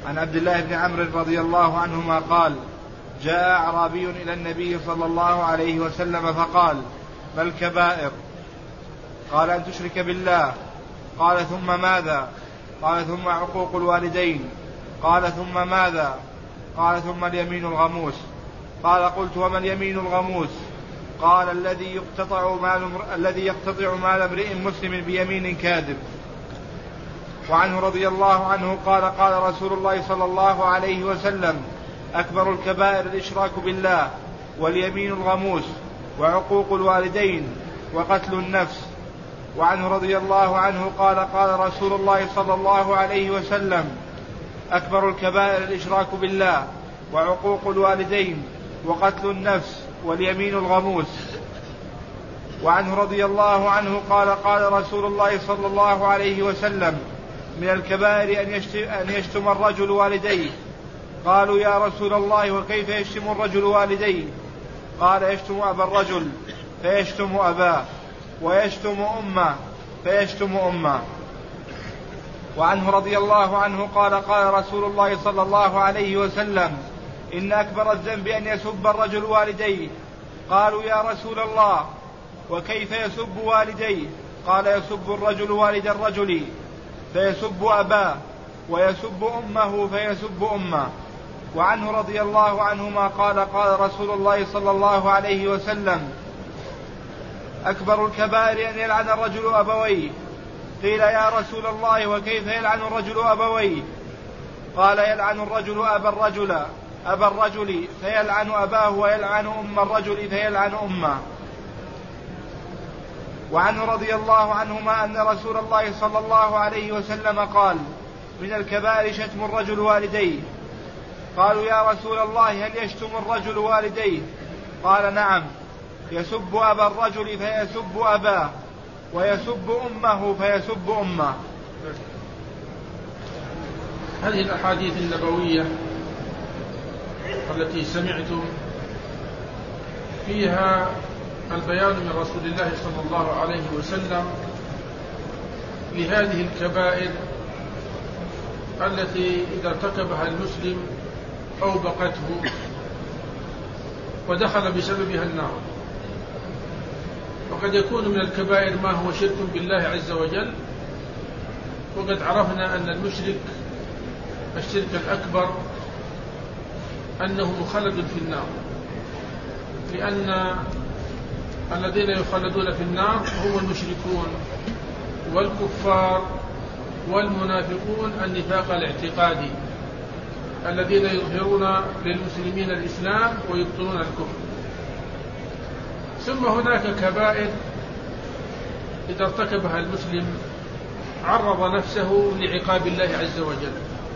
عن عبد الله بن عمرو رضي الله عنهما قال: جاء أعرابي إلى النبي صلى الله عليه وسلم فقال: ما الكبائر؟ قال: أن تشرك بالله. قال: ثم ماذا؟ قال: ثم عقوق الوالدين. قال: ثم ماذا؟ قال: ثم اليمين الغموس. قال: قلت: وما اليمين الغموس؟ قال: الذي يقتطع مال امرئ مسلم بيمين كاذب. وعنه رضي الله عنه قال: قال رسول الله صلى الله عليه وسلم: أكبر الكبائر الإشراك بالله، واليمين الغموس، وعقوق الوالدين، وقتل النفس. وعنه رضي الله عنه قال: قال رسول الله صلى الله عليه وسلم: أكبر الكبائر الإشراك بالله، وعقوق الوالدين، وقتل النفس، واليمين الغموس. وعنه رضي الله عنه قال: قال رسول الله صلى الله عليه وسلم: من الكبائر أن يشتم الرجل والديه. قالوا: يا رسول الله وكيف يشتم الرجل والديه؟ قال: يشتم أبا الرجل فيشتم أباه، ويشتم أمه فيشتم أمه. وعنه رضي الله عنه قال: قال رسول الله صلى الله عليه وسلم: إن أكبر الذنب أن يسب الرجل والديه. قالوا: يا رسول الله وكيف يسب والديه؟ قال: يسب الرجل والد الرجل فيسب أباه، ويسب أمه فيسب أمه. وعنه رضي الله عنهما قال: قال رسول الله صلى الله عليه وسلم: أكبر الكبائر أن يلعن الرجل أبويه. قيل: يا رسول الله وكيف يلعن الرجل أبويه؟ قال: يلعن الرجل أبا الرجل فيلعن أباه، ويلعن أم الرجل فيلعن أمه. وعنه رضي الله عنهما أن رسول الله صلى الله عليه وسلم قال: من الكبائر شتم الرجل والديه. قالوا: يا رسول الله هل يشتم الرجل والديه؟ قال: نعم، يسب أبا الرجل فيسب أباه، ويسب أمه فيسب أمه. هذه الأحاديث النبوية التي سمعتم فيها البيان من رسول الله صلى الله عليه وسلم لهذه الكبائر التي إذا ارتكبها المسلم أوبقته ودخل بسببها النار. وقد يكون من الكبائر ما هو شرك بالله عز وجل، وقد عرفنا أن المشرك الشرك الأكبر أنه مخلد في النار، لأن الذين يخلدون في النار هم المشركون والكفار والمنافقون النفاق الاعتقادي الذين يظهرون للمسلمين الإسلام ويبطلون الكفر. ثم هناك كبائر إذا ارتكبها المسلم عرض نفسه لعقاب الله عز وجل.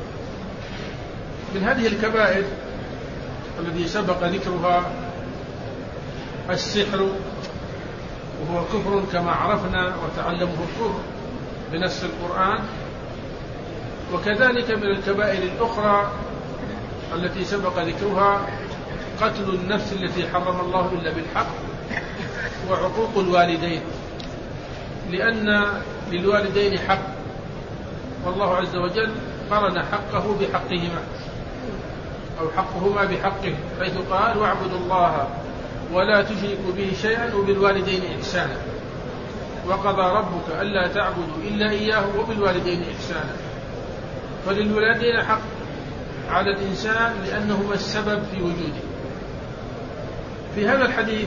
من هذه الكبائر التي سبق ذكرها السحر، وهو كفر كما عرفنا وتعلمه الكفر بنص القرآن. وكذلك من الكبائر الأخرى التي سبق ذكرها قتل النفس التي حرم الله إلا بالحق، وعقوق الوالدين، لأن للوالدين حق، والله عز وجل قرن حقه بحقهما أو حقهما بحقه، حيث قال: واعبدوا الله ولا تشركوا به شيئا وبالوالدين إحسانا، وقضى ربك ألا تعبدوا إلا إياه وبالوالدين إحسانا. فللوالدين حق على الإنسان لأنهما السبب في وجوده. في هذا الحديث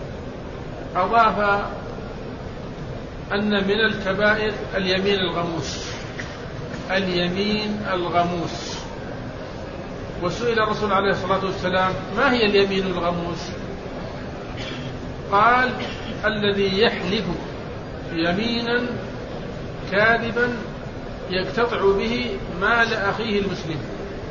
أضاف أن من الكبائر اليمين الغموس، اليمين الغموس. وسئل الرسول عليه الصلاة والسلام: ما هي اليمين الغموس؟ قال: الذي يحلف يمينا كاذبا يقتطع به مال أخيه المسلم.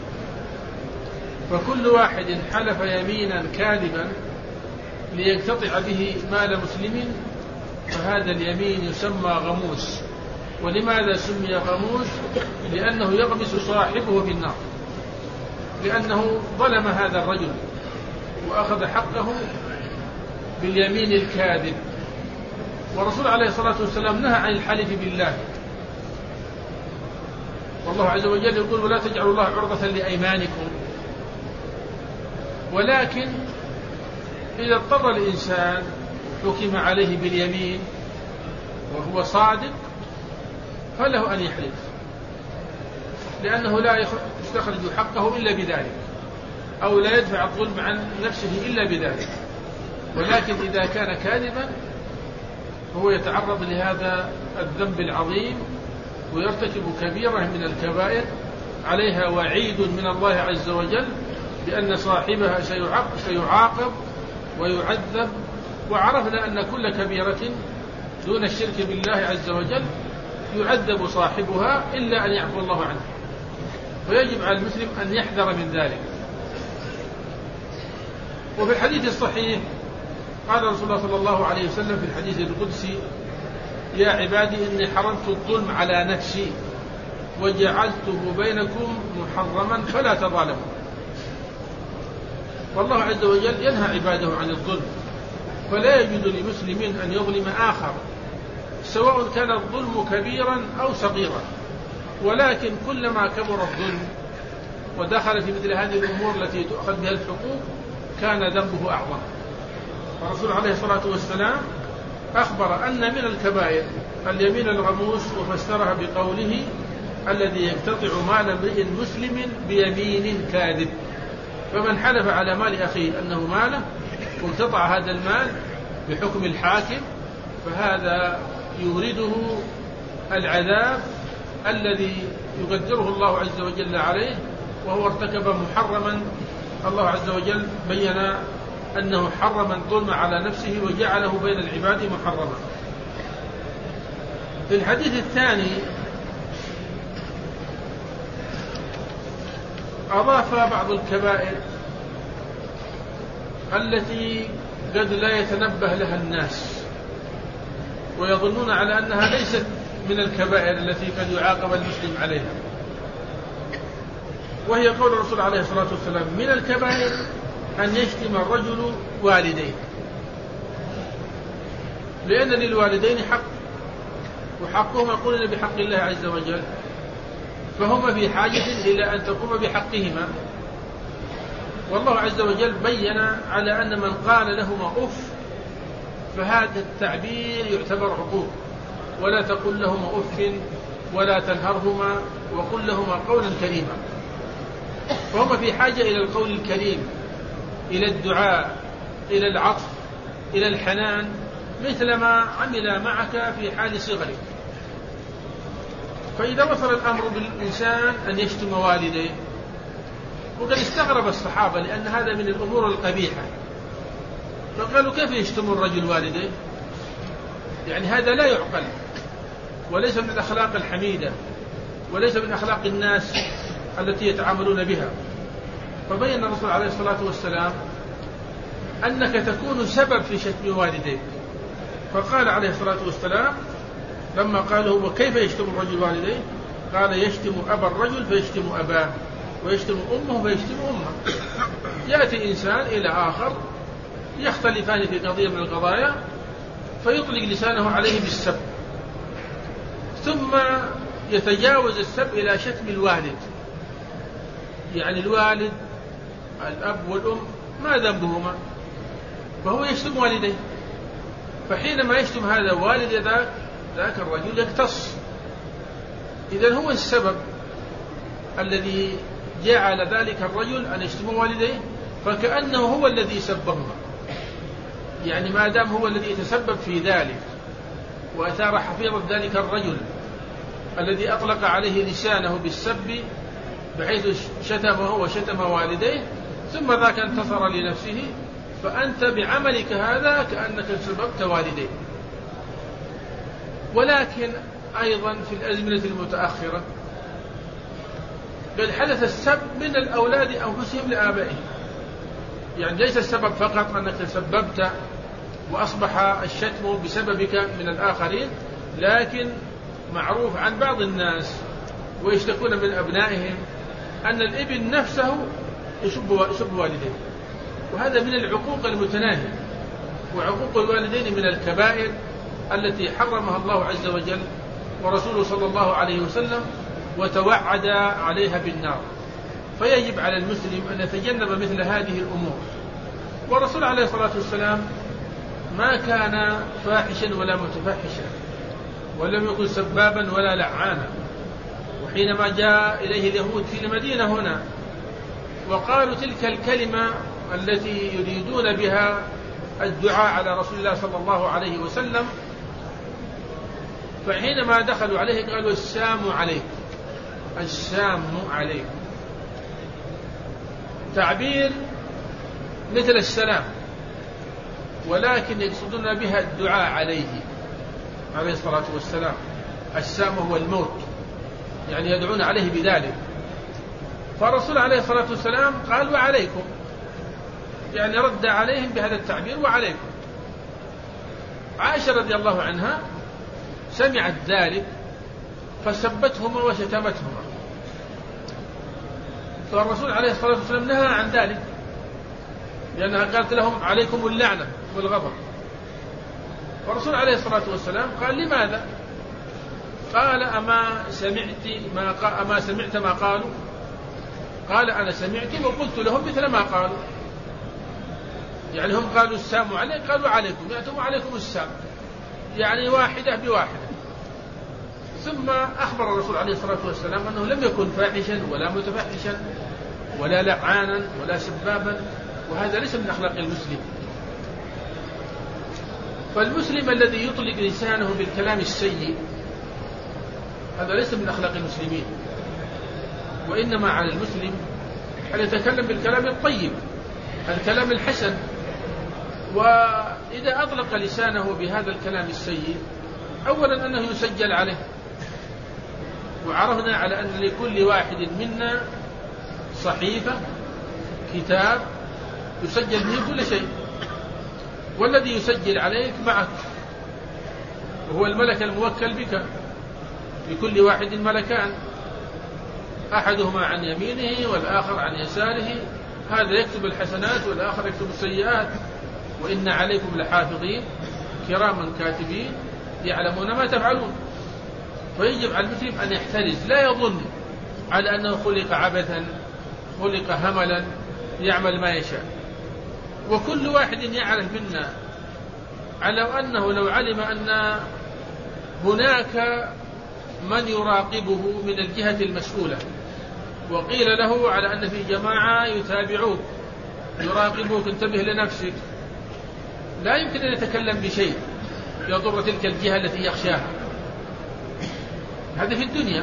فكل واحد حلف يمينا كاذبا ليقتطع به مال مسلم فهذا اليمين يسمى غموس. ولماذا سمي غموس؟ لأنه يغمس صاحبه في النار، لأنه ظلم هذا الرجل وأخذ حقه باليمين الكاذب. والرسول عليه الصلاة والسلام نهى عن الحلف بالله، والله عز وجل يقول ولا تجعلوا الله عرضة لأيمانكم. ولكن إذا اضطر الإنسان حكم عليه باليمين وهو صادق فله أن يحلف، لأنه لا يستخرج حقه إلا بذلك، أو لا يدفع الظلم عن نفسه إلا بذلك. ولكن إذا كان كاذبا هو يتعرض لهذا الذنب العظيم ويرتكب كبيرة من الكبائر عليها وعيد من الله عز وجل بأن صاحبها سيعاقب ويعذب. وعرفنا أن كل كبيرة دون الشرك بالله عز وجل يعذب صاحبها إلا أن يعفو الله عنه، ويجب على المسلم أن يحذر من ذلك. وفي الحديث الصحيح قال رسول الله صلى الله عليه وسلم في الحديث القدسي يا عبادي إني حرمت الظلم على نفسي وجعلته بينكم محرما فلا تظالموا. والله عز وجل ينهى عباده عن الظلم، فلا يجوز لمسلم أن يظلم آخر سواء كان الظلم كبيرا أو صغيرا. ولكن كلما كبر الظلم ودخل في مثل هذه الأمور التي تؤخذ بها الحقوق كان ذنبه أعظم. الرسول عليه الصلاة والسلام أخبر أن من الكبائر اليمين الغموس، وفسرها بقوله الذي يقتطع مال امرئ مسلم بيمين كاذب. فمن حلف على مال أخيه أنه ماله واقتطع هذا المال بحكم الحاكم فهذا يورده العذاب الذي يقدره الله عز وجل عليه، وهو ارتكب محرما. الله عز وجل بين أنه حرم الظلم على نفسه وجعله بين العباد محرما. في الحديث الثاني أضاف بعض الكبائر التي قد لا يتنبه لها الناس ويظنون على أنها ليست من الكبائر التي قد يعاقب المسلم عليها، وهي قول الرسول عليه الصلاة والسلام من الكبائر أن يشتم الرجل والديه، لأن للوالدين حق وحقهما قرن بحق الله عز وجل، فهما في حاجة إلى أن تقوم بحقهما. والله عز وجل بين على أن من قال لهما أف فهذا التعبير يعتبر عقوق، ولا تقل لهما أف ولا تنهرهما وقل لهما قولا كريما. فهما في حاجة إلى القول الكريم، إلى الدعاء، إلى العطف، إلى الحنان، مثل ما عمل معك في حال صغرك. فإذا وصل الأمر بالإنسان أن يشتم والديه، وقد استغرب الصحابة لأن هذا من الأمور القبيحة، فقالوا كيف يشتم الرجل والديه؟ يعني هذا لا يعقل وليس من الأخلاق الحميدة وليس من أخلاق الناس التي يتعاملون بها. فبين الرسول عليه الصلاة والسلام أنك تكون سبب في شتم والديك، فقال عليه الصلاة والسلام لما قالوا وكيف يشتم الرجل والديه؟ قال يشتم أبا الرجل فيشتم أباه، ويشتم أمه فيشتم أمه. يأتي إنسان إلى آخر يختلفان في قضية من القضايا فيطلق لسانه عليه بالسب، ثم يتجاوز السب إلى شتم الوالد. يعني الوالد الأب والأم ما ذنبهما، فهو يشتم والديه، فحينما يشتم هذا والد ذاك الرجل يقتص. إذن هو السبب الذي جعل ذلك الرجل أن يشتم والديه، فكأنه هو الذي سبهما. يعني ما دام هو الذي يتسبب في ذلك وأثار حفيظة ذلك الرجل الذي أطلق عليه لسانه بالسب بحيث شتمه وشتم والديه، ثم ذاك انتصر لنفسه، فأنت بعملك هذا كأنك سببت والديه. ولكن أيضا في الأزمنة المتأخرة قد حدث السب من الأولاد أنفسهم لآبائهم. يعني ليس السبب فقط أنك تسببت وأصبح الشتم بسببك من الآخرين، لكن معروف عن بعض الناس ويشتكون من أبنائهم أن الابن نفسه يسب والديه، وهذا من العقوق المتناهية. وعقوق الوالدين من الكبائر التي حرمها الله عز وجل ورسوله صلى الله عليه وسلم، وتوعد عليها بالنار. فيجب على المسلم أن يتجنب مثل هذه الأمور. والرسول عليه الصلاة والسلام ما كان فاحشا ولا متفحشا، ولم يكن سبابا ولا لعانا. وحينما جاء إليه اليهود في المدينة هنا وقالوا تلك الكلمة التي يريدون بها الدعاء على رسول الله صلى الله عليه وسلم، فحينما دخلوا عليه قالوا السام عليك، السام عليك، تعبير مثل السلام، ولكن يقصدون بها الدعاء عليه الصلاة والسلام. السام هو الموت، يعني يدعون عليه بذلك. فالرسول عليه الصلاة والسلام قال وعليكم، يعني رد عليهم بهذا التعبير وعليكم. عائشة رضي الله عنها سمعت ذلك فسبتهما وشتمتهما، فالرسول عليه الصلاة والسلام نهى عن ذلك، لأنها قالت لهم عليكم اللعنة والغضب. والرسول عليه الصلاة والسلام قال لماذا؟ قال أما سمعت ما قالوا؟ قال أنا سمعت وقلت لهم مثل ما قالوا. يعني هم قالوا السام عليك، قالوا عليكم، يأتوا عليكم السام، يعني واحدة بواحدة. ثم أخبر الرسول عليه الصلاة والسلام أنه لم يكن فاحشا ولا متفحشا ولا لعانا ولا سبابا، وهذا ليس من أخلاق المسلم. فالمسلم الذي يطلق لسانه بالكلام السيء هذا ليس من أخلاق المسلمين، وإنما على المسلم أن يتكلم بالكلام الطيب، الكلام الحسن. وإذا أطلق لسانه بهذا الكلام السيء أولا أنه يسجل عليه، وعرفنا على أن لكل واحد منا صحيفة كتاب يسجل به كل شيء، والذي يسجل عليك معك وهو الملك الموكل بك. لكل واحد ملكان، أحدهما عن يمينه والآخر عن يساره، هذا يكتب الحسنات والآخر يكتب السيئات. وإن عليكم لحافظين كراما كاتبين يعلمون ما تفعلون. فيجب على المسلم أن يحترز، لا يظن على أنه خلق عبثا، خلق هملا يعمل ما يشاء. وكل واحد يعرف منا على أنه لو علم أن هناك من يراقبه من الجهة المسؤولة وقيل له على أن في جماعة يتابعوك يراقبوك انتبه لنفسك، لا يمكن أن يتكلم بشيء يضر تلك الجهة التي يخشاها. هذا في الدنيا.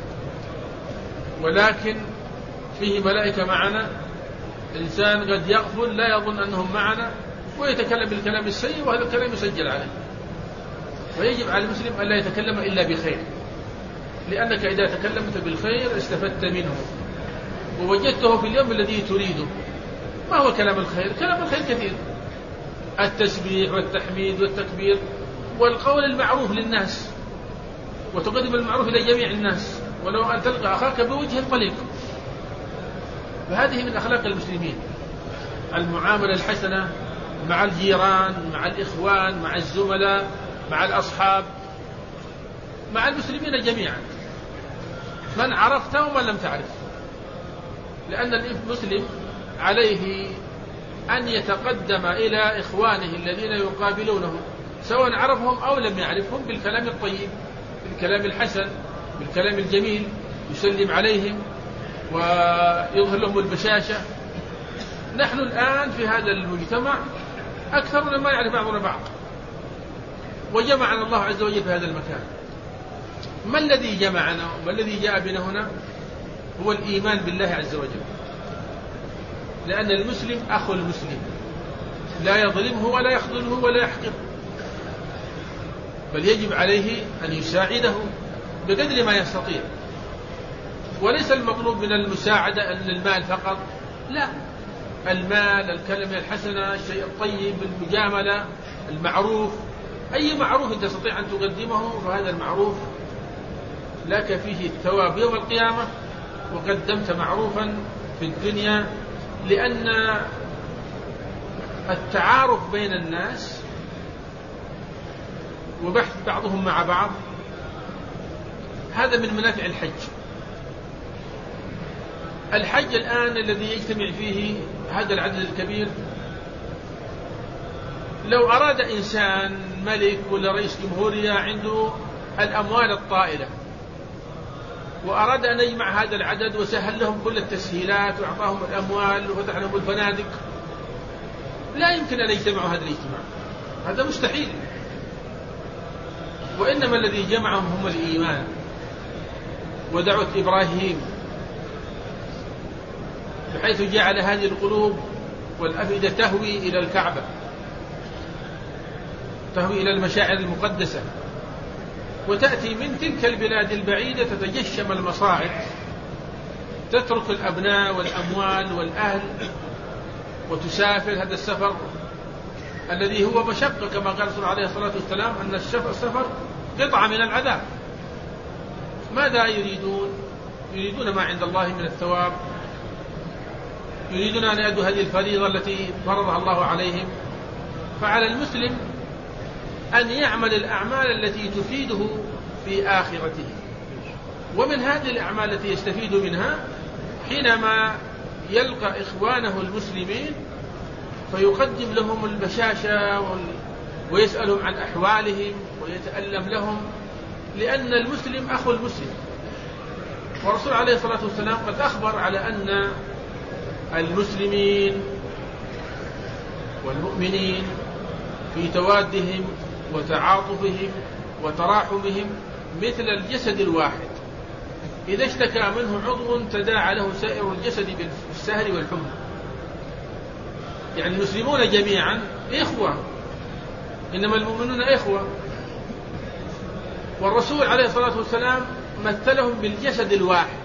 ولكن فيه ملائكة معنا، إنسان قد يغفل لا يظن أنهم معنا ويتكلم بالكلام السيء، وهذا الكلام يسجل عليه. ويجب على المسلم أن لا يتكلم إلا بخير، لأنك إذا تكلمت بالخير استفدت منه ووجدته في اليوم الذي تريده. ما هو كلام الخير؟ كلام الخير كثير، التسبيح والتحميد والتكبير والقول المعروف للناس، وتقدم المعروف إلى جميع الناس، ولو أن تلقى أخاك بوجه طليق. فهذه من أخلاق المسلمين، المعاملة الحسنة مع الجيران، مع الإخوان، مع الزملاء، مع الأصحاب، مع المسلمين جميعا، من عرفت ومن لم تعرف. لأن المسلم عليه أن يتقدم إلى إخوانه الذين يقابلونه سواء عرفهم أو لم يعرفهم بالكلام الطيب، بالكلام الحسن، بالكلام الجميل، يسلم عليهم ويظهر لهم البشاشة. نحن الآن في هذا المجتمع أكثرنا ما يعرف بعضنا بعض، وجمعنا الله عز وجل في هذا المكان. ما الذي جمعنا وما الذي جاء بنا هنا؟ هو الإيمان بالله عز وجل، لأن المسلم أخو المسلم، لا يظلمه ولا يخذله ولا يحقره، بل يجب عليه أن يساعده بقدر ما يستطيع. وليس المطلوب من المساعدة أن المال فقط، لا، المال، الكلمة الحسنة، الشيء الطيب، المجاملة، المعروف، أي معروف أنت تستطيع أن تقدمه فهذا المعروف لك فيه الثواب يوم القيامة، وقدمت معروفا في الدنيا. لأن التعارف بين الناس وبحث بعضهم مع بعض هذا من منافع الحج، الحج الآن الذي يجتمع فيه هذا العدد الكبير، لو أراد إنسان ملك ولا رئيس جمهورية عنده الأموال الطائلة وأراد أن يجمع هذا العدد وسهل لهم كل التسهيلات وأعطاهم الأموال وفتح لهم الفنادق، لا يمكن أن يجتمعوا هذا الاجتماع، هذا مستحيل. وإنما الذي جمعهم هم الإيمان ودعوة إبراهيم، بحيث جعل هذه القلوب والأفئدة تهوي إلى الكعبة، تهوي إلى المشاعر المقدسة، وتأتي من تلك البلاد البعيدة تتجشم المصاعب، تترك الأبناء والأموال والأهل وتسافر. هذا السفر الذي هو مشقة كما قال صلى الله عليه الصلاة والسلام أن السفر قطعة من العذاب. ماذا يريدون؟ يريدون ما عند الله من الثواب، يريدون أن يأدوا هذه الفريضة التي فرضها الله عليهم. فعلى المسلم أن يعمل الأعمال التي تفيده في آخرته، ومن هذه الأعمال التي يستفيد منها حينما يلقى إخوانه المسلمين فيقدم لهم البشاشة ويسألهم عن أحوالهم ويتألم لهم، لأن المسلم أخو المسلم. والرسول عليه الصلاة والسلام قد أخبر على أن المسلمين والمؤمنين في توادهم وتعاطفهم وتراحمهم مثل الجسد الواحد، إذا اشتكى منه عضو تداعى له سائر الجسد بالسهر والحمى. يعني المسلمون جميعا إخوة، إنما المؤمنون إخوة. والرسول عليه الصلاة والسلام مثلهم بالجسد الواحد.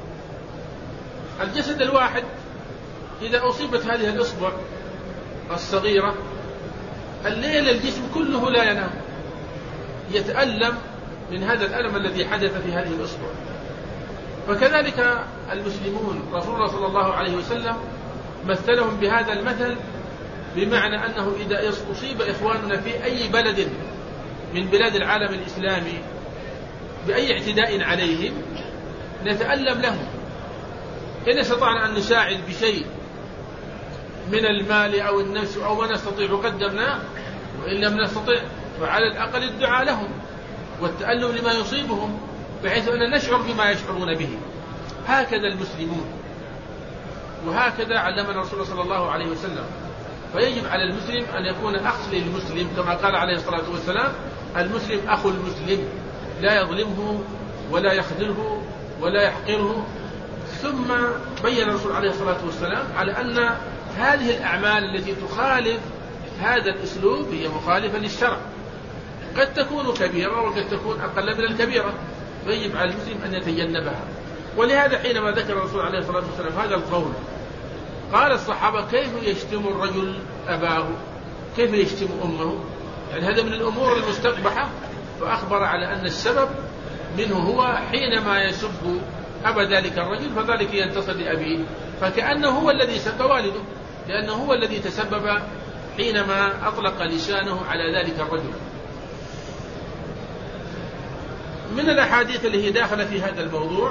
الجسد الواحد إذا أصيبت هذه الإصبع الصغيرة الليل الجسم كله لا ينام، يتألم من هذا الألم الذي حدث في هذه الإصبع. فكذلك المسلمون، رسول الله صلى الله عليه وسلم مثلهم بهذا المثل، بمعنى أنه إذا أصيب إخواننا في أي بلد من بلاد العالم الإسلامي بأي اعتداء عليهم نتألم لهم. إن استطعنا أن نساعد بشيء من المال أو النفس أو ما نستطيع قدمناه، وإن لم نستطع فعلى الأقل الدعاء لهم والتألم لما يصيبهم، بحيث أن نشعر بما يشعرون به. هكذا المسلمون، وهكذا علمنا الرسول صلى الله عليه وسلم. فيجب على المسلم أن يكون أخ للمسلم، كما قال عليه الصلاة والسلام: المسلم أخو المسلم، لا يظلمه ولا يخذله ولا يحقره. ثم بين الرسول عليه الصلاة والسلام على أن هذه الأعمال التي تخالف هذا الأسلوب هي مخالفة للشرع، قد تكون كبيرة وقد تكون أقل من الكبيرة، فيجب على المسلم أن يتجنبها. ولهذا حينما ذكر الرسول عليه الصلاة والسلام هذا القول قال الصحابة: كيف يشتم الرجل أباه؟ كيف يشتم أمه؟ يعني هذا من الأمور المستقبحة. فأخبر على أن السبب منه هو حينما يسب أبا ذلك الرجل فذلك ينتصر لأبيه، فكأنه هو الذي سب والده، لأنه هو الذي تسبب حينما أطلق لسانه على ذلك الرجل. من الأحاديث اللي هي داخلة في هذا الموضوع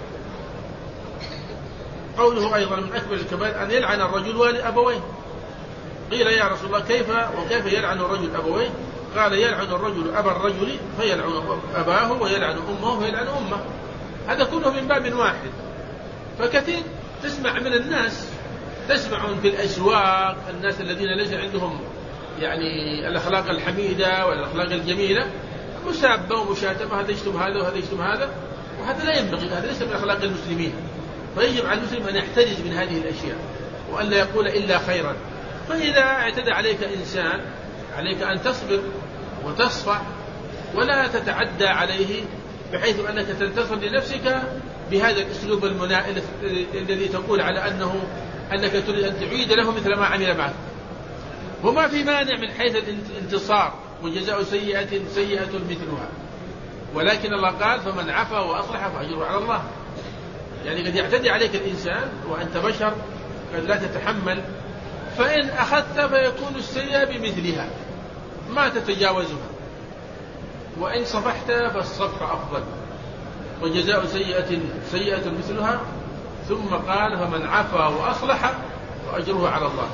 قوله أيضا: من أكبر الكبائر أن يلعن الرجل أبويه. قيل: يا رسول الله وكيف يلعن الرجل أبويه؟ قال: يلعن الرجل أبا الرجل فيلعن أباه، ويلعن أمه فيلعن أمه. هذا كله من باب واحد. فكثير تسمع من الناس، تسمعون في الأسواق الناس الذين ليس عندهم يعني الأخلاق الحميدة والأخلاق الجميلة، مسابة ومشاتمة، هذا يشتم هذا وهذا يشتم هذا، وهذا لا ينبغي، هذا ليس من أخلاق المسلمين. فيجب على المسلم أن يحترز من هذه الأشياء وأن لا يقول إلا خيرا. فإذا اعتدى عليك إنسان عليك أن تصبر وتصفح ولا تتعدى عليه بحيث أنك تنتصر لنفسك بهذا الأسلوب المنائل الذي تقول على أنك تريد أن تعيد له مثل ما عمل معك. وما في مانع من حيث الانتصار، وجزاء سيئة سيئة مثلها، ولكن الله قال: فمن عفا وأصلح فأجره على الله. يعني قد يعتدي عليك الإنسان وأنت بشر قد لا تتحمل، فإن أخذت فيكون السيئة بمثلها ما تتجاوزها، وإن صفحت فالصفح أفضل، وجزاء سيئة سيئة مثلها. ثم قال فمن عفا وأصلح فأجره على الله.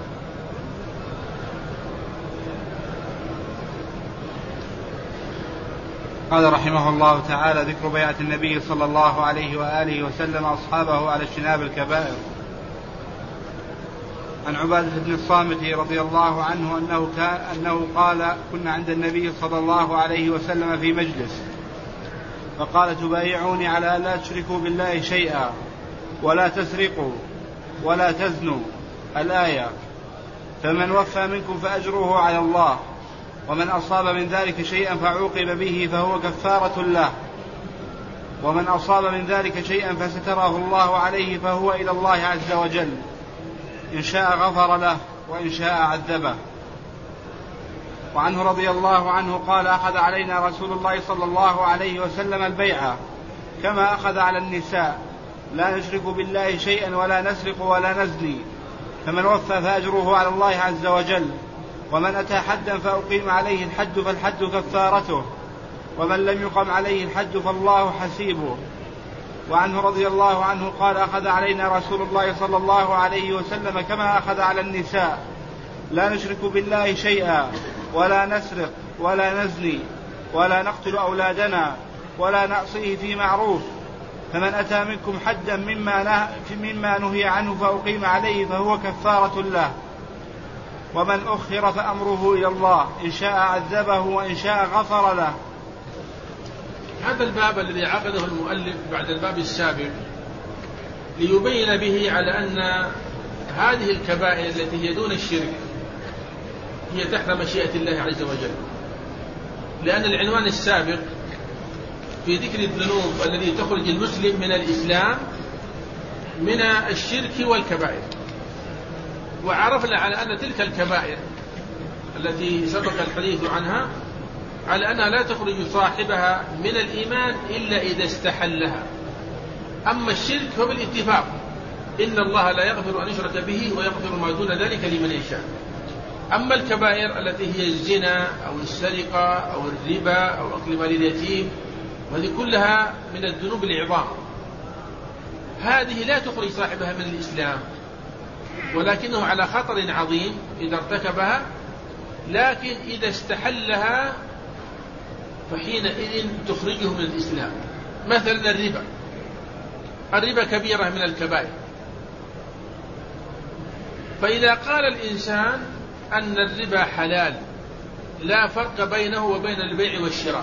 قال رحمه الله تعالى: ذكر بيعة النبي صلى الله عليه وآله وسلم أصحابه على اجتناب الكبائر. عن عبادة بن الصامت رضي الله عنه أنه قال: كنا عند النبي صلى الله عليه وسلم في مجلس، فقال: تبايعوني على أن لا تشركوا بالله شيئا ولا تسرقوا ولا تزنوا، الآية. فمن وفى منكم فأجره على الله، ومن أصاب من ذلك شيئا فعوقب به فهو كفارة له، ومن أصاب من ذلك شيئا فستره الله عليه فهو إلى الله عز وجل، إن شاء غفر له وإن شاء عذبه. وعنه رضي الله عنه قال: أخذ علينا رسول الله صلى الله عليه وسلم البيعة كما أخذ على النساء، لا نشرك بالله شيئا ولا نسرق ولا نزني، فمن وفى فأجره على الله عز وجل، ومن أتى حدا فأقيم عليه الحد فالحد كفارته، ومن لم يقم عليه الحد فالله حسيبه. وعنه رضي الله عنه قال: أخذ علينا رسول الله صلى الله عليه وسلم كما أخذ على النساء، لا نشرك بالله شيئا ولا نسرق ولا نزني ولا نقتل أولادنا ولا نعصيه في معروف، فمن أتى منكم حدا مما نهي عنه فأقيم عليه فهو كفارة له، ومن أخر فأمره إلى الله، إن شاء عذبه وإن شاء غفر له. هذا الباب الذي عقده المؤلف بعد الباب السابق ليبين به على أن هذه الكبائر التي هي دون الشرك هي تحت مشيئة الله عز وجل، لأن العنوان السابق في ذكر الذنوب الذي تخرج المسلم من الإسلام من الشرك والكبائر، وعرفنا على أن تلك الكبائر التي سبق الحديث عنها على أنها لا تخرج صاحبها من الإيمان إلا إذا استحلها. أما الشرك فبالاتفاق إن الله لا يغفر أن يشرك به ويغفر ما دون ذلك لمن يشاء. أما الكبائر التي هي الزنا أو السرقة أو الربا أو أكل مال اليتيم، وهذه كلها من الذنوب العظام، هذه لا تخرج صاحبها من الإسلام، ولكنه على خطر عظيم إذا ارتكبها، لكن إذا استحلها فحينئذ تخرجه من الإسلام. مثلا الربا كبيرة من الكبائر، فإذا قال الإنسان أن الربا حلال لا فرق بينه وبين البيع والشراء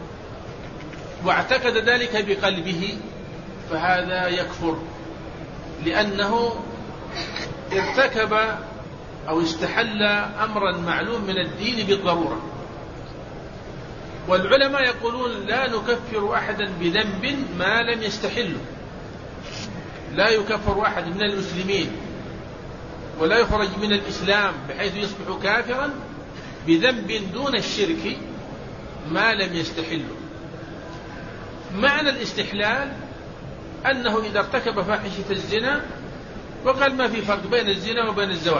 واعتقد ذلك بقلبه فهذا يكفر، لأنه ارتكب أو استحل أمرا معلوم من الدين بالضرورة. والعلماء يقولون لا نكفر أحدا بذنب ما لم يستحله، لا يكفر أحد من المسلمين ولا يخرج من الإسلام بحيث يصبح كافرا بذنب دون الشرك ما لم يستحله. معنى الاستحلال أنه إذا ارتكب فاحشة الزنا وقال ما في فرق بين الزنا وبين الزواج،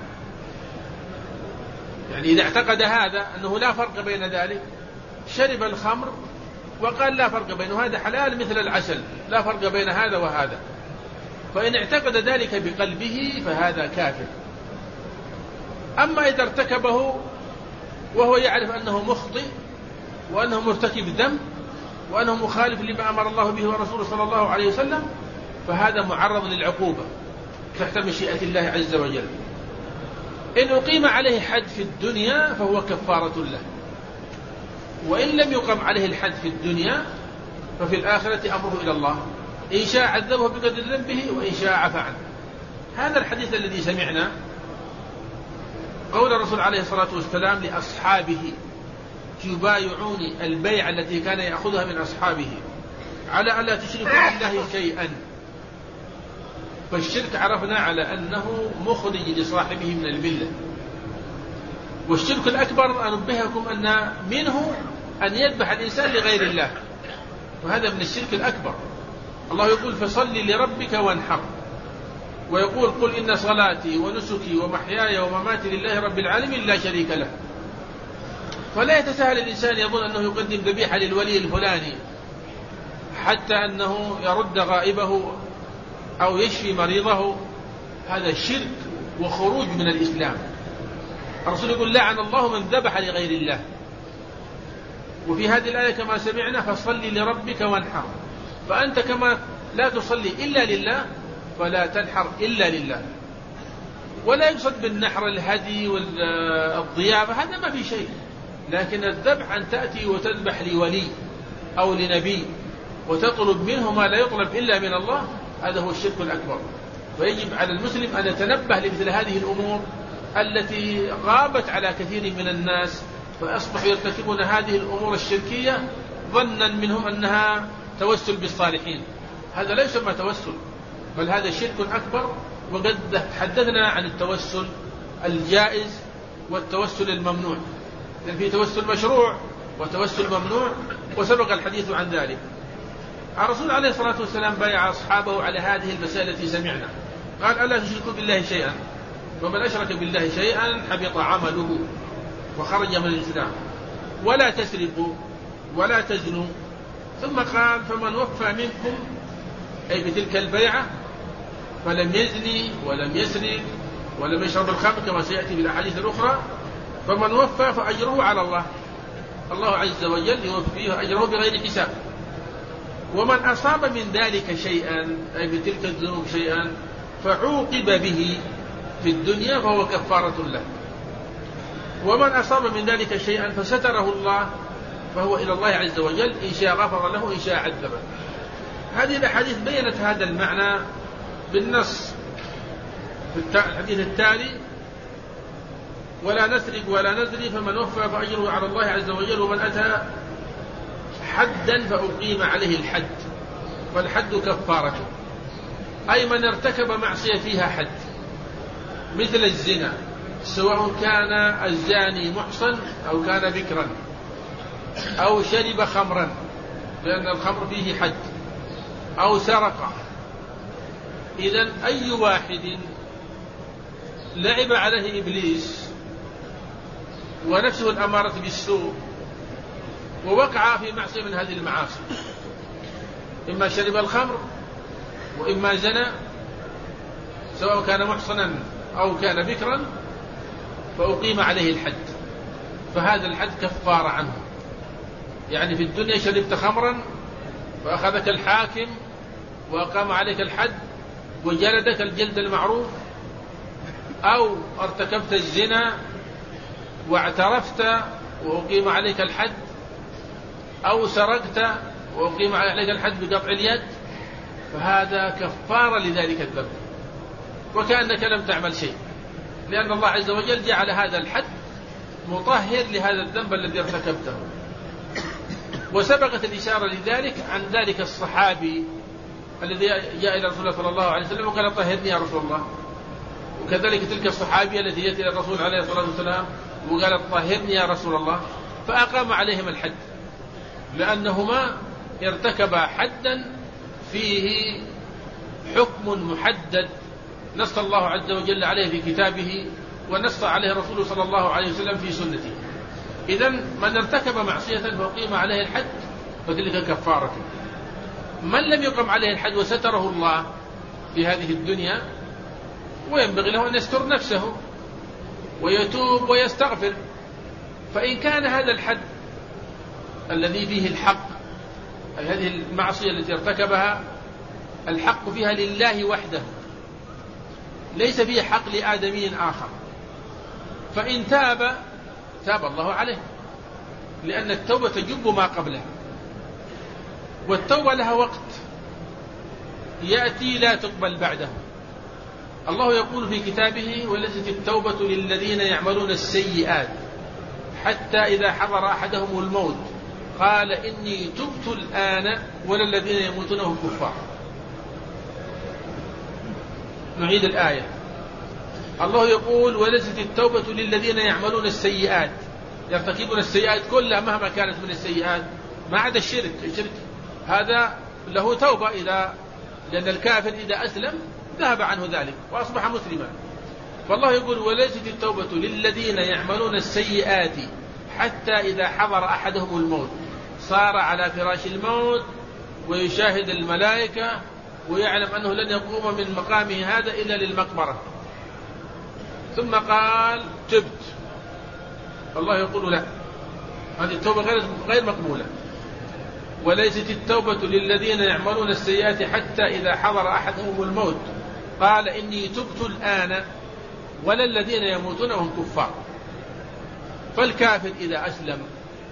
يعني إذا اعتقد هذا أنه لا فرق بين ذلك، شرب الخمر وقال لا فرق بينه، هذا حلال مثل العسل لا فرق بين هذا وهذا، فإن اعتقد ذلك بقلبه فهذا كافر. أما إذا ارتكبه وهو يعرف أنه مخطئ وأنه مرتكب ذنب وأنه مخالف لما أمر الله به ورسوله صلى الله عليه وسلم فهذا معرض للعقوبة تحت مشيئة الله عز وجل. إن أقيم عليه حد في الدنيا فهو كفارة له، وإن لم يقم عليه الحد في الدنيا ففي الآخرة أمره إلى الله، إن شاء عذبه بقدر ذنبه وإن شاء عفى عنه. هذا الحديث الذي سمعنا قول الرسول عليه الصلاة والسلام لأصحابه تبايعوني، البيعة التي كان يأخذها من أصحابه على ألا تشركوا بالله شيئا. فالشرك عرفنا على أنه مخرج لصاحبه من الملة، والشرك الأكبر أنبهكم أن منه أن يذبح الإنسان لغير الله، وهذا من الشرك الأكبر. الله يقول فصل لربك وانحر، ويقول قل إن صلاتي ونسكي ومحياي ومماتي لله رب العالمين لا شريك له. فلا يتساهل الإنسان يظن أنه يقدم ذبيحة للولي الفلاني حتى أنه يرد غائبه أو يشفي مريضه، هذا شرك وخروج من الإسلام. الرسول يقول لعن الله من ذبح لغير الله. وفي هذه الآية كما سمعنا فصل لربك وانحر، فأنت كما لا تصلي إلا لله فلا تنحر إلا لله. ولا يقصد بالنحر الهدي والضيافة، هذا ما في شيء، لكن الذبح أن تأتي وتذبح لولي أو لنبي وتطلب منه ما لا يطلب إلا من الله، هذا هو الشرك الأكبر. ويجب على المسلم أن يتنبه لمثل هذه الأمور التي غابت على كثير من الناس، فأصبحوا يرتكبون هذه الأمور الشركية ظنا منهم أنها توسل بالصالحين. هذا لا يسمى توسل، بل هذا شرك أكبر. وقد تحدثنا عن التوسل الجائز والتوسل الممنوع، لأن في توسل مشروع وتوسل ممنوع، وسبق الحديث عن ذلك. الرسول عليه الصلاة والسلام بايع أصحابه على هذه المسألة التي سمعنا، قال ألا تشركوا بالله شيئا، ومن أشرك بالله شيئا حبط عمله وخرج من الإسلام، ولا تسرقوا ولا تزنوا. ثم قال فمن وفى منكم، أي بتلك البيعة، فلم يزني ولم يسرق ولم يشرب الخمر كما سيأتي في الأحاديث الأخرى، فمن وفى فأجره على الله، الله عز وجل يوفيه أجره بغير حساب. ومن أصاب من ذلك شيئا، أي بتلك الذنوب شيئا، فعوقب به في الدنيا فهو كفارة له. ومن أصاب من ذلك شيئا فستره الله فهو إلى الله عز وجل، إن شاء غفر له إن شاء عذبه. هذه الأحاديث بيّنت هذا المعنى بالنص في الحديث التالي: ولا نسرق ولا نزني فمن وفى فأجره على الله عز وجل، ومن أتى حدا فأقيم عليه الحد، والحد كفارته، أي من ارتكب معصية فيها حد، مثل الزنا، سواء كان الزاني محصن أو كان بكرا أو شرب خمرا، لأن الخمر فيه حد، أو سرق. إذن أي واحد لعب عليه إبليس ونفسه الأمارة بالسوء ووقع في معصية من هذه المعاصي، إما شرب الخمر وإما زنى، سواء كان محصنا أو كان بكرا، فأقيم عليه الحد، فهذا الحد كفار عنه. يعني في الدنيا شربت خمرا فأخذك الحاكم وأقام عليك الحد وجلدك الجلد المعروف، أو ارتكبت الزنا واعترفت وأقيم عليك الحد، أو سرقت وأقيم عليك الحد بقطع اليد، فهذا كفارة لذلك الذنب، وكأنك لم تعمل شيء، لأن الله عز وجل جعل هذا الحد مطهر لهذا الذنب الذي ارتكبته. وسبقت الإشارة لذلك عن ذلك الصحابي الذي جاء إلى رسول الله صلى الله عليه وسلم وقال طهرني يا رسول الله، وكذلك تلك الصحابية التي جاءت إلى الرسول عليه الصلاة والسلام وقالت طهرني يا رسول الله، فأقام عليهم الحد، لأنهما ارتكبا حدا فيه حكم محدد نص الله عز وجل عليه في كتابه، ونص عليه الرسول صلى الله عليه وسلم في سنته. إذن من ارتكب معصية فأقيم عليه الحد فتلك كفارة. من لم يقم عليه الحد وستره الله في هذه الدنيا، وينبغي له أن يستر نفسه ويتوب ويستغفر. فإن كان هذا الحد الذي فيه الحق، أي هذه المعصية التي ارتكبها الحق فيها لله وحده، ليس فيه حق لآدمي آخر، فإن تاب تاب الله عليه، لأن التوبة تجب ما قبلها، والتوبة لها وقت يأتي لا تقبل بعده. الله يقول في كتابه: وليست التوبة للذين يعملون السيئات حتى إذا حضر أحدهم الموت قال إني تبت الآن ولا الذين يموتون هم كفار. نعيد الآية. الله يقول: وليست التوبة للذين يعملون السيئات، يرتكبون السيئات كلها مهما كانت من السيئات ما عدا الشرك. الشرك هذا له توبة، لأن الكافر إذا أسلم ذهب عنه ذلك وأصبح مسلما. فالله يقول: وليست التوبة للذين يعملون السيئات حتى إذا حضر أحدهم الموت، صار على فراش الموت ويشاهد الملائكة ويعلم أنه لن يقوم من مقامه هذا إلا للمقبرة، ثم قال تبت، الله يقول لا، هذه التوبة غير مقبولة. وليست التوبة للذين يعملون السيئات حتى إذا حضر أحدهم الموت قال إني تبت الآن، ولا الذين يموتون وهم كفار. فالكافر إذا أسلم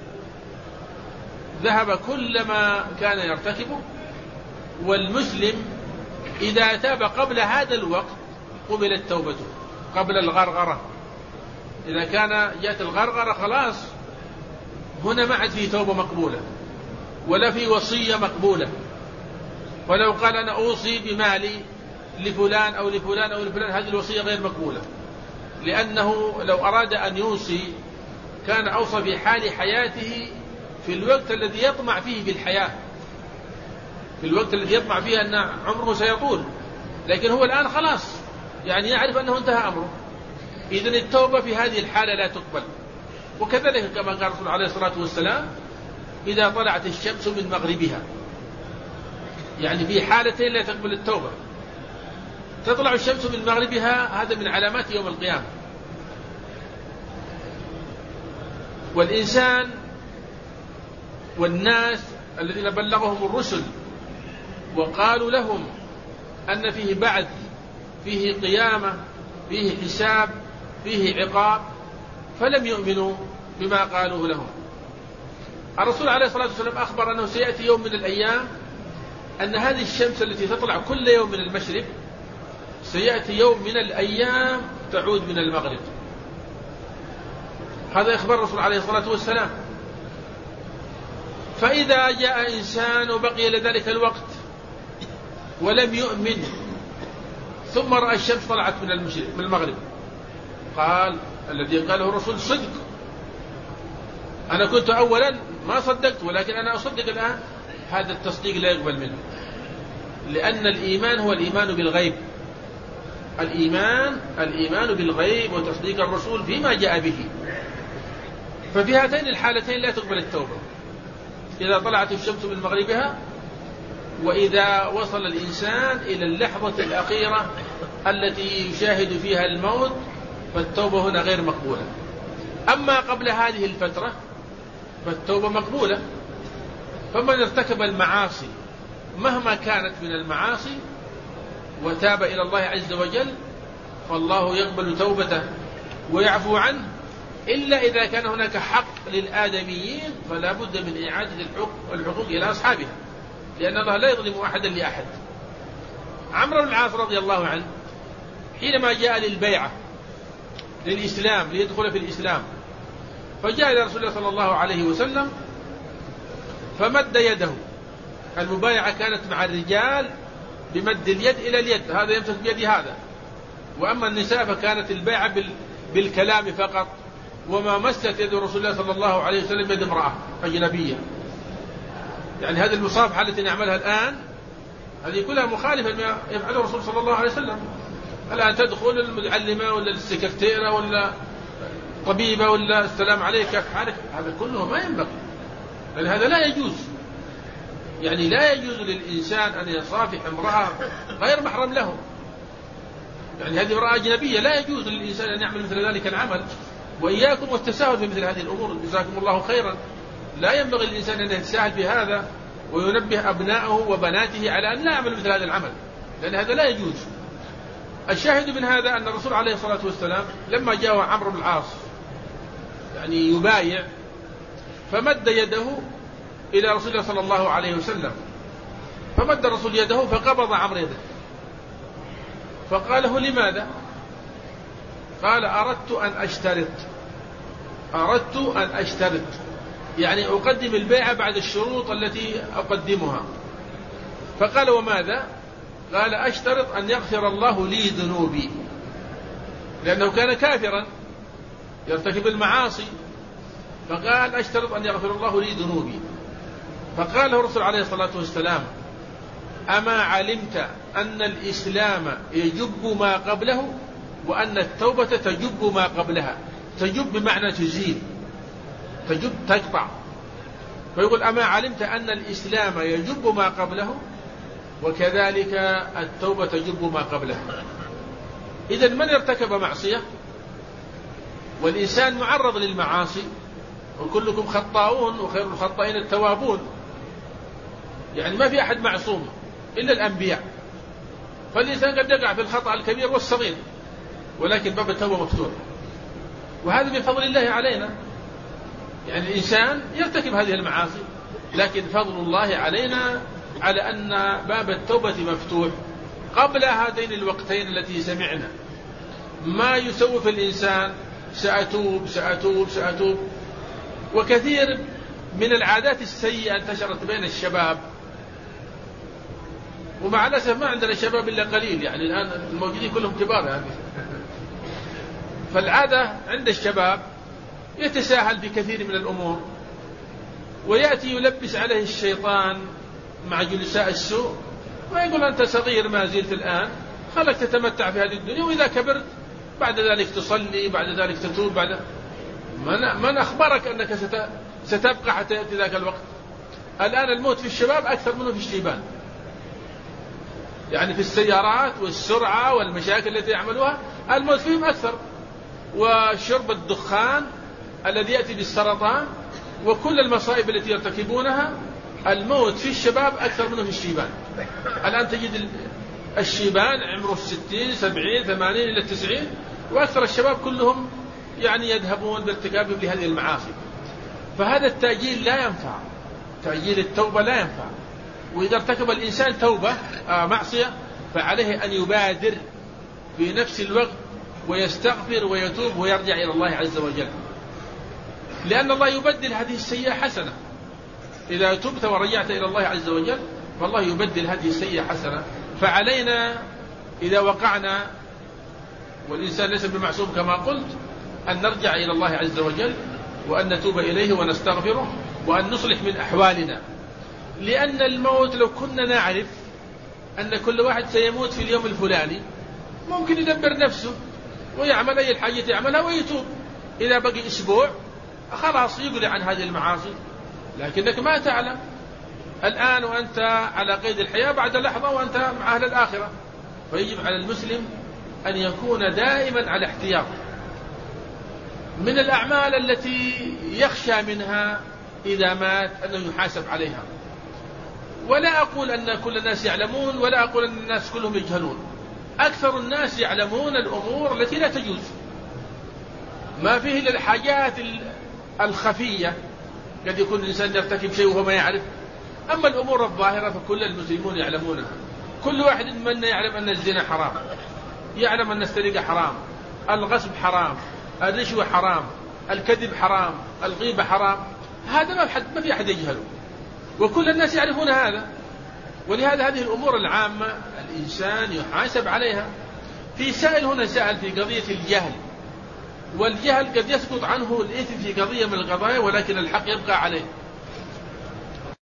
ذهب كل ما كان يرتكبه، والمسلم إذا تاب قبل هذا الوقت قبلت توبته قبل الغرغرة. إذا كان جاءت الغرغرة خلاص هنا ما عاد فيه توبة مقبولة ولا في وصية مقبولة. ولو قال أنا أوصي بمالي لفلان أو لفلان أو لفلان، هذه الوصية غير مقبولة، لأنه لو أراد أن يوصي كان أوصى في حال حياته في الوقت الذي يطمع فيه بالحياة، في الوقت الذي يطمع فيه أن عمره سيطول، لكن هو الآن خلاص يعني يعرف أنه انتهى أمره. إذن التوبة في هذه الحالة لا تقبل. وكذلك كما قال الرسول عليه الصلاة والسلام إذا طلعت الشمس من مغربها، يعني في حالتين لا تقبل التوبة. تطلع الشمس من مغربها، هذا من علامات يوم القيامة. والإنسان والناس الذين بلغهم الرسل وقالوا لهم أن فيه بعث، فيه قيامة، فيه حساب، فيه عقاب، فلم يؤمنوا بما قالوه لهم. الرسول عليه الصلاة والسلام أخبر أنه سيأتي يوم من الأيام أن هذه الشمس التي تطلع كل يوم من المشرق سيأتي يوم من الأيام تعود من المغرب. هذا إخبار الرسول عليه الصلاة والسلام. فإذا جاء إنسان وبقي لذلك الوقت ولم يؤمن ثم رأى الشمس طلعت من المغرب، قال الذي قاله الرسول صدق، أنا كنت أولا ما صدقت ولكن أنا أصدق الآن. هذا التصديق لا يقبل منه، لأن الإيمان هو الإيمان بالغيب. الإيمان بالغيب وتصديق الرسول فيما جاء به. ففي هاتين الحالتين لا تقبل التوبة، إذا طلعت الشمس من مغربها وإذا وصل الإنسان إلى اللحظة الأخيرة التي يشاهد فيها الموت، فالتوبة هنا غير مقبولة. أما قبل هذه الفترة فالتوبة مقبولة. فمن ارتكب المعاصي مهما كانت من المعاصي وتاب إلى الله عز وجل فالله يقبل توبته ويعفو عنه، إلا إذا كان هناك حق للآدميين فلا بد من إعادة الحقوق إلى أصحابها، لأن الله لا يظلم أحدا لأحد. عمرو بن العاص رضي الله عنه حينما جاء للبيعة للإسلام ليدخل في الإسلام، فجاء إلى رسول الله صلى الله عليه وسلم فمد يده. المبايعة كانت مع الرجال بمد اليد إلى اليد، هذا يمسك بيد هذا، وأما النساء فكانت البيعة بالكلام فقط، وما مست يد رسول الله صلى الله عليه وسلم يد امرأة أجنبية. يعني هذه المصافحة التي نعملها الآن هذه كلها مخالفة لما يفعله الرسول صلى الله عليه وسلم. الآن تدخل المعلمة ولا السكرتيرة ولا طبيبة ولا السلام عليك كيف حالك، هذا كله ما ينبغي، لأن هذا لا يجوز. يعني لا يجوز للإنسان أن يصافح امرأة غير محرم له، يعني هذه امرأة أجنبية، لا يجوز للإنسان أن يعمل مثل ذلك العمل. وإياكم والتساهل في مثل هذه الأمور، جزاكم الله خيرا. لا ينبغي للإنسان أن يتساهل بهذا وينبه أبنائه وبناته على أن لا يعمل مثل هذا العمل، لأن هذا لا يجوز. الشاهد من هذا أن الرسول عليه الصلاة والسلام لما جاء عمرو بن العاص يعني يبايع، فمد يده إلى رسول الله صلى الله عليه وسلم، فمد الرسول يده فقبض عمرو يده، فقال له لماذا؟ قال أردت أن أشترط، يعني أقدم البيعة بعد الشروط التي أقدمها. فقال وماذا؟ قال أشترط أن يغفر الله لي ذنوبي، لأنه كان كافرا يرتكب المعاصي، فقال أشترط أن يغفر الله لي ذنوبي. فقال له الرسول عليه الصلاة والسلام أما علمت أن الإسلام يجب ما قبله وأن التوبة تجب ما قبلها؟ تجب بمعنى تزيل، تجب تقطع. فيقول أما علمت أن الإسلام يجب ما قبله وكذلك التوبة تجب ما قبلها. إذن من ارتكب معصية، والإنسان معرض للمعاصي، وكلكم خطاؤون وخير الخطائين التوابون، يعني ما في أحد معصوم إلا الأنبياء، فالإنسان قد يقع في الخطأ الكبير والصغير، ولكن باب التوبة مفتوح، وهذا من فضل الله علينا. يعني الإنسان يرتكب هذه المعاصي، لكن فضل الله علينا على أن باب التوبة مفتوح قبل هذين الوقتين التي سمعنا. ما يسوف الإنسان سأتوب سأتوب سأتوب. وكثير من العادات السيئة انتشرت بين الشباب، ومع الأسف ما عندنا شباب إلا قليل، يعني الآن الموجودين كلهم كبار يعني. فالعادة عند الشباب يتساهل في كثير من الأمور، ويأتي يلبس عليه الشيطان مع جلساء السوء ويقول أنت صغير ما زلت الآن، خلك تتمتع في هذه الدنيا، وإذا كبرت بعد ذلك تصلي، بعد ذلك تتوب. بعد من أخبرك أنك ستبقى حتى يأتي ذاك الوقت؟ الآن الموت في الشباب أكثر منه في الشيبان، يعني في السيارات والسرعة والمشاكل التي يعملوها الموت فيهم أكثر، وشرب الدخان الذي يأتي بالسرطان وكل المصائب التي يرتكبونها، الموت في الشباب أكثر منه في الشيبان. الآن تجد الشيبان عمره 60 70 80 إلى 90، وأكثر الشباب كلهم يعني يذهبون بارتكابهم لهذه المعاصي. فهذا التأجيل لا ينفع، تأجيل التوبة لا ينفع. وإذا ارتكب الإنسان توبة معصية فعليه أن يبادر في نفس الوقت ويستغفر ويتوب ويرجع إلى الله عز وجل، لأن الله يبدل هذه السيئة حسنة. إذا تبت ورجعت إلى الله عز وجل فالله يبدل هذه السيئة حسنة. فعلينا إذا وقعنا، والإنسان ليس بمعصوم كما قلت، أن نرجع إلى الله عز وجل وأن نتوب إليه ونستغفره وأن نصلح من أحوالنا. لأن الموت لو كنا نعرف أن كل واحد سيموت في اليوم الفلاني ممكن يدبر نفسه ويعمل أي الحاجة يعملها ويتوب. إذا بقي أسبوع خلاص يقلع عن هذه المعاصي، لكنك ما تعلم الآن وأنت على قيد الحياة، بعد لحظة وأنت مع أهل الآخرة. فيجب على المسلم أن يكون دائما على احتياط من الأعمال التي يخشى منها إذا مات أنه يحاسب عليها. ولا أقول أن كل الناس يعلمون، ولا أقول أن الناس كلهم يجهلون، أكثر الناس يعلمون الأمور التي لا تجوز، ما فيه إلا الحاجات الخفية، قد يكون الإنسان يرتكب شيء وهو ما يعرف. أما الأمور الظاهرة فكل المسلمون يعلمونها. كل واحد منا يعلم أن الزنا حرام، يعلم أن السرقة حرام، الغصب حرام، الرشوة حرام، الكذب حرام، الغيبة حرام. هذا ما في أحد يجهله، وكل الناس يعرفون هذا. ولهذا هذه الأمور العامة الإنسان يحاسب عليها. في سائل هنا سأل في قضية الجهل، والجهل قد يسقط عنه الإثم في قضية من القضايا ولكن الحق يبقى عليه.